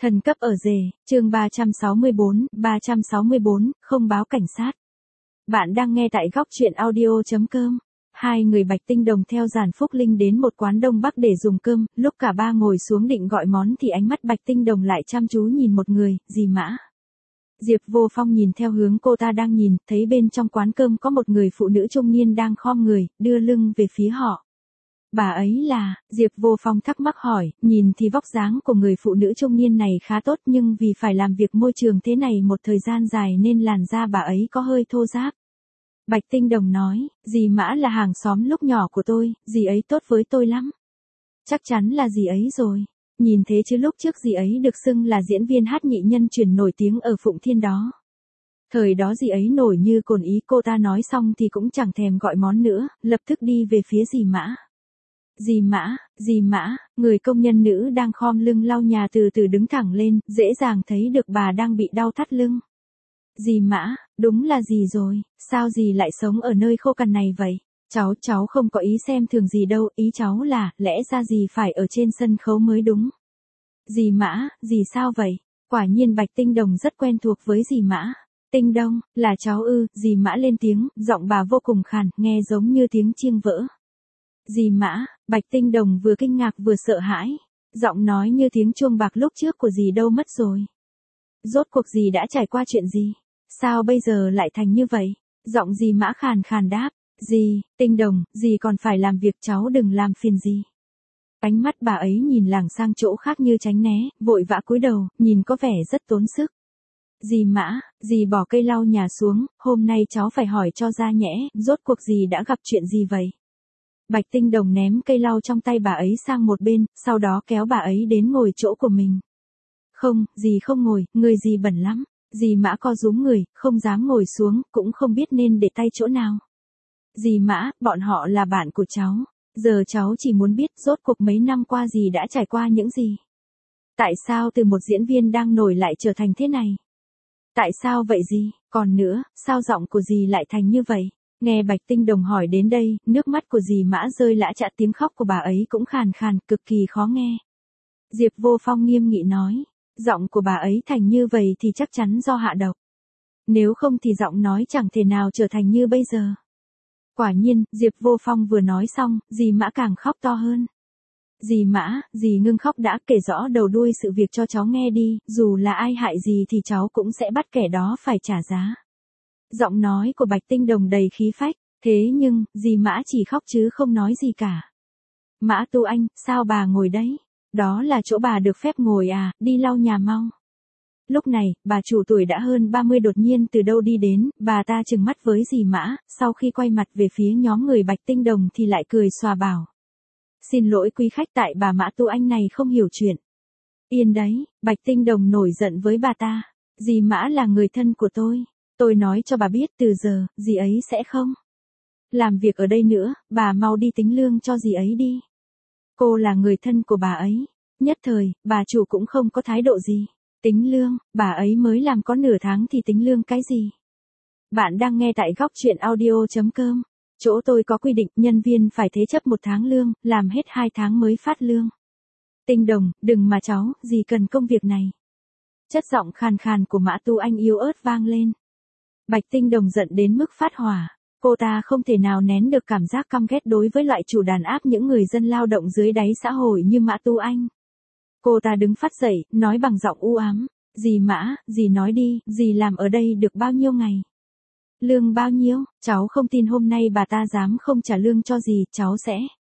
Thần cấp ở rể, chương 364, không báo cảnh sát. Bạn đang nghe tại góc truyện audio.com. Hai người Bạch Tinh Đồng theo Giản Phúc Linh đến một quán Đông Bắc để dùng cơm, lúc cả ba ngồi xuống định gọi món thì ánh mắt Bạch Tinh Đồng lại chăm chú nhìn một người, dì Mã. Diệp Vô Phong nhìn theo hướng cô ta đang nhìn, thấy bên trong quán cơm có một người phụ nữ trung niên đang khom người, đưa lưng về phía họ. Bà ấy là, Diệp Vô Phong thắc mắc hỏi, nhìn thì vóc dáng của người phụ nữ trung niên này khá tốt nhưng vì phải làm việc môi trường thế này một thời gian dài nên làn da bà ấy có hơi thô ráp. Bạch Tinh Đồng nói, dì Mã là hàng xóm lúc nhỏ của tôi, dì ấy tốt với tôi lắm. Chắc chắn là dì ấy rồi. Nhìn thế chứ lúc trước dì ấy được xưng là diễn viên hát nhị nhân truyền nổi tiếng ở Phụng Thiên đó. Thời đó dì ấy nổi như cồn ý, cô ta nói xong thì cũng chẳng thèm gọi món nữa, lập tức đi về phía dì Mã. Dì Mã, người công nhân nữ đang khom lưng lau nhà từ từ đứng thẳng lên, dễ dàng thấy được bà đang bị đau thắt lưng. Dì Mã, đúng là dì rồi, sao dì lại sống ở nơi khô cằn này vậy? Cháu không có ý xem thường gì đâu, ý cháu là, lẽ ra dì phải ở trên sân khấu mới đúng. Dì Mã, dì sao vậy? Quả nhiên Bạch Tinh Đồng rất quen thuộc với dì Mã. Tinh Đông, là cháu ư? Dì Mã lên tiếng, giọng bà vô cùng khàn, nghe giống như tiếng chiêng vỡ. Dì Mã, Bạch Tinh Đồng vừa kinh ngạc vừa sợ hãi. Giọng nói như tiếng chuông bạc lúc trước của dì đâu mất rồi. Rốt cuộc dì đã trải qua chuyện gì? Sao bây giờ lại thành như vậy? Giọng dì Mã khàn khàn đáp. Dì, Tinh Đồng, dì còn phải làm việc, cháu đừng làm phiền dì. Ánh mắt bà ấy nhìn lảng sang chỗ khác như tránh né, vội vã cúi đầu, nhìn có vẻ rất tốn sức. Dì Mã, dì bỏ cây lau nhà xuống, hôm nay cháu phải hỏi cho ra nhẽ, rốt cuộc dì đã gặp chuyện gì vậy? Bạch Tinh Đồng ném cây lau trong tay bà ấy sang một bên, sau đó kéo bà ấy đến ngồi chỗ của mình. Không, dì không ngồi, người dì bẩn lắm. Dì Mã co rúm người, không dám ngồi xuống, cũng không biết nên để tay chỗ nào. Dì Mã, bọn họ là bạn của cháu. Giờ cháu chỉ muốn biết rốt cuộc mấy năm qua dì đã trải qua những gì. Tại sao từ một diễn viên đang nổi lại trở thành thế này? Tại sao vậy dì? Còn nữa, sao giọng của dì lại thành như vậy? Nghe Bạch Tinh Đồng hỏi đến đây, nước mắt của dì Mã rơi lã chã, tiếng khóc của bà ấy cũng khàn khàn, cực kỳ khó nghe. Diệp Vô Phong nghiêm nghị nói, giọng của bà ấy thành như vậy thì chắc chắn do hạ độc. Nếu không thì giọng nói chẳng thể nào trở thành như bây giờ. Quả nhiên, Diệp Vô Phong vừa nói xong, dì Mã càng khóc to hơn. Dì Mã, dì ngưng khóc đã, kể rõ đầu đuôi sự việc cho cháu nghe đi, dù là ai hại dì thì cháu cũng sẽ bắt kẻ đó phải trả giá. Giọng nói của Bạch Tinh Đồng đầy khí phách, thế nhưng, dì Mã chỉ khóc chứ không nói gì cả. Mã Tu Anh, sao bà ngồi đấy? Đó là chỗ bà được phép ngồi à, đi lau nhà mau. Lúc này, bà chủ tuổi đã hơn 30 đột nhiên từ đâu đi đến, bà ta trừng mắt với dì Mã, sau khi quay mặt về phía nhóm người Bạch Tinh Đồng thì lại cười xòa bảo. Xin lỗi quý khách, tại bà Mã Tu Anh này không hiểu chuyện. Yên đấy, Bạch Tinh Đồng nổi giận với bà ta. Dì Mã là người thân của tôi. Tôi nói cho bà biết từ giờ, dì ấy sẽ không làm việc ở đây nữa, bà mau đi tính lương cho dì ấy đi. Cô là người thân của bà ấy. Nhất thời, bà chủ cũng không có thái độ gì. Tính lương, bà ấy mới làm có nửa tháng thì tính lương cái gì? Bạn đang nghe tại góc truyện audio.com. Chỗ tôi có quy định nhân viên phải thế chấp 1 tháng lương, làm hết 2 tháng mới phát lương. Tinh Đồng, đừng mà cháu, dì cần công việc này. Chất giọng khàn khàn của Mã Tu Anh yếu ớt vang lên. Bạch Tinh Đồng giận đến mức phát hỏa. Cô ta không thể nào nén được cảm giác căm ghét đối với loại chủ đàn áp những người dân lao động dưới đáy xã hội như Mã Tu Anh. Cô ta đứng phát dậy, nói bằng giọng u ám. Dì Mã, dì nói đi, dì làm ở đây được bao nhiêu ngày? Lương bao nhiêu? Cháu không tin hôm nay bà ta dám không trả lương cho dì, cháu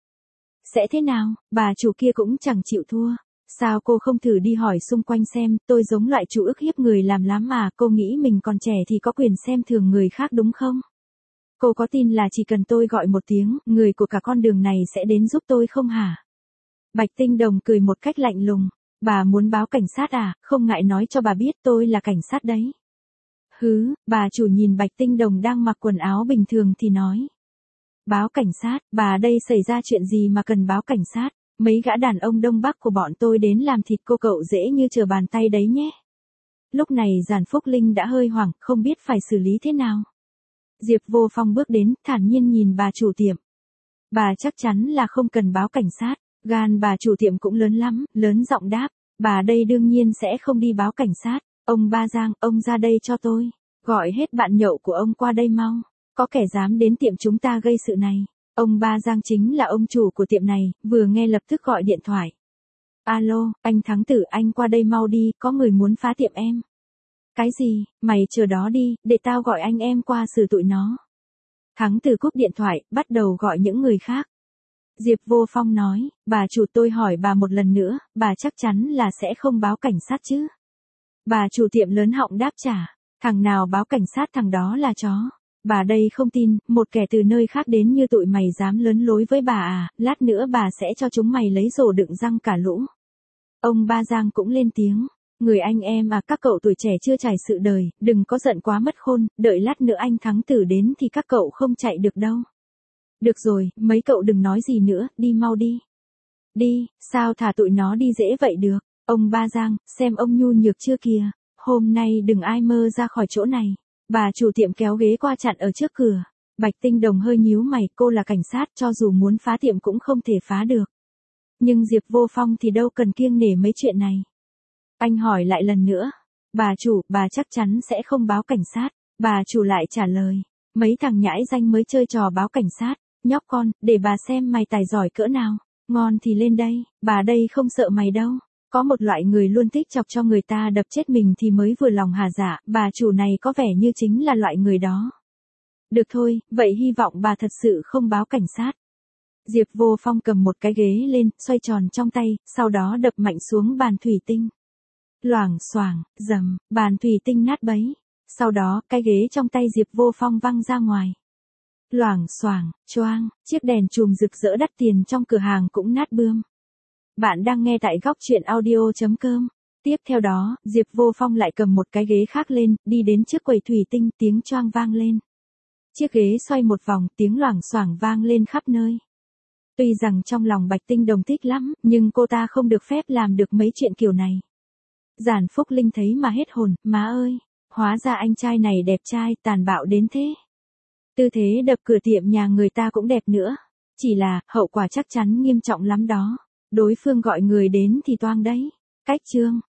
sẽ thế nào? Bà chủ kia cũng chẳng chịu thua. Sao cô không thử đi hỏi xung quanh xem, tôi giống loại chủ ức hiếp người làm lắm mà, cô nghĩ mình còn trẻ thì có quyền xem thường người khác đúng không? Cô có tin là chỉ cần tôi gọi một tiếng, người của cả con đường này sẽ đến giúp tôi không hả? Bạch Tinh Đồng cười một cách lạnh lùng. Bà muốn báo cảnh sát à, không ngại nói cho bà biết tôi là cảnh sát đấy. Hứ, bà chủ nhìn Bạch Tinh Đồng đang mặc quần áo bình thường thì nói. Báo cảnh sát, bà đây xảy ra chuyện gì mà cần báo cảnh sát? Mấy gã đàn ông Đông Bắc của bọn tôi đến làm thịt cô cậu dễ như trở bàn tay đấy nhé. Lúc này Giản Phúc Linh đã hơi hoảng, không biết phải xử lý thế nào. Diệp Vô Phong bước đến, thản nhiên nhìn bà chủ tiệm. Bà chắc chắn là không cần báo cảnh sát, gan bà chủ tiệm cũng lớn lắm, lớn giọng đáp. Bà đây đương nhiên sẽ không đi báo cảnh sát. Ông Ba Giang, ông ra đây cho tôi. Gọi hết bạn nhậu của ông qua đây mau. Có kẻ dám đến tiệm chúng ta gây sự này. Ông Ba Giang chính là ông chủ của tiệm này, vừa nghe lập tức gọi điện thoại. Alo, anh Thắng Tử, anh qua đây mau đi, có người muốn phá tiệm em. Cái gì, mày chờ đó đi, để tao gọi anh em qua xử tụi nó. Thắng Tử cúp điện thoại, bắt đầu gọi những người khác. Diệp Vô Phong nói, bà chủ, tôi hỏi bà một lần nữa, bà chắc chắn là sẽ không báo cảnh sát chứ? Bà chủ tiệm lớn họng đáp trả, thằng nào báo cảnh sát thằng đó là chó. Bà đây không tin, một kẻ từ nơi khác đến như tụi mày dám lớn lối với bà à, lát nữa bà sẽ cho chúng mày lấy rổ đựng răng cả lũ. Ông Ba Giang cũng lên tiếng, người anh em à, các cậu tuổi trẻ chưa trải sự đời, đừng có giận quá mất khôn, đợi lát nữa anh Thắng Tử đến thì các cậu không chạy được đâu. Được rồi, mấy cậu đừng nói gì nữa, đi mau đi. Đi, sao thả tụi nó đi dễ vậy được? Ông Ba Giang, xem ông nhu nhược chưa kìa, hôm nay đừng ai mơ ra khỏi chỗ này. Bà chủ tiệm kéo ghế qua chặn ở trước cửa. Bạch Tinh Đồng hơi nhíu mày, cô là cảnh sát, cho dù muốn phá tiệm cũng không thể phá được. Nhưng Diệp Vô Phong thì đâu cần kiêng nể mấy chuyện này. Anh hỏi lại lần nữa. Bà chủ, bà chắc chắn sẽ không báo cảnh sát. Bà chủ lại trả lời. Mấy thằng nhãi danh mới chơi trò báo cảnh sát. Nhóc con, để bà xem mày tài giỏi cỡ nào. Ngon thì lên đây, bà đây không sợ mày đâu. Có một loại người luôn thích chọc cho người ta đập chết mình thì mới vừa lòng hà dạ, bà chủ này có vẻ như chính là loại người đó. Được thôi, vậy hy vọng bà thật sự không báo cảnh sát. Diệp Vô Phong cầm một cái ghế lên, xoay tròn trong tay, sau đó đập mạnh xuống bàn thủy tinh. Loảng xoảng, rầm, bàn thủy tinh nát bấy. Sau đó, cái ghế trong tay Diệp Vô Phong văng ra ngoài. Loảng xoảng, choang, chiếc đèn chùm rực rỡ đắt tiền trong cửa hàng cũng nát bươm. Bạn đang nghe tại góc truyện audio.com. Tiếp theo đó, Diệp Vô Phong lại cầm một cái ghế khác lên, đi đến trước quầy thủy tinh, tiếng choang vang lên. Chiếc ghế xoay một vòng, tiếng loảng xoảng vang lên khắp nơi. Tuy rằng trong lòng Bạch Tinh Đồng thích lắm, nhưng cô ta không được phép làm được mấy chuyện kiểu này. Giản Phúc Linh thấy mà hết hồn, má ơi, hóa ra anh trai này đẹp trai, tàn bạo đến thế. Tư thế đập cửa tiệm nhà người ta cũng đẹp nữa. Chỉ là, hậu quả chắc chắn nghiêm trọng lắm đó. Đối phương gọi người đến thì toang đấy. Cách chương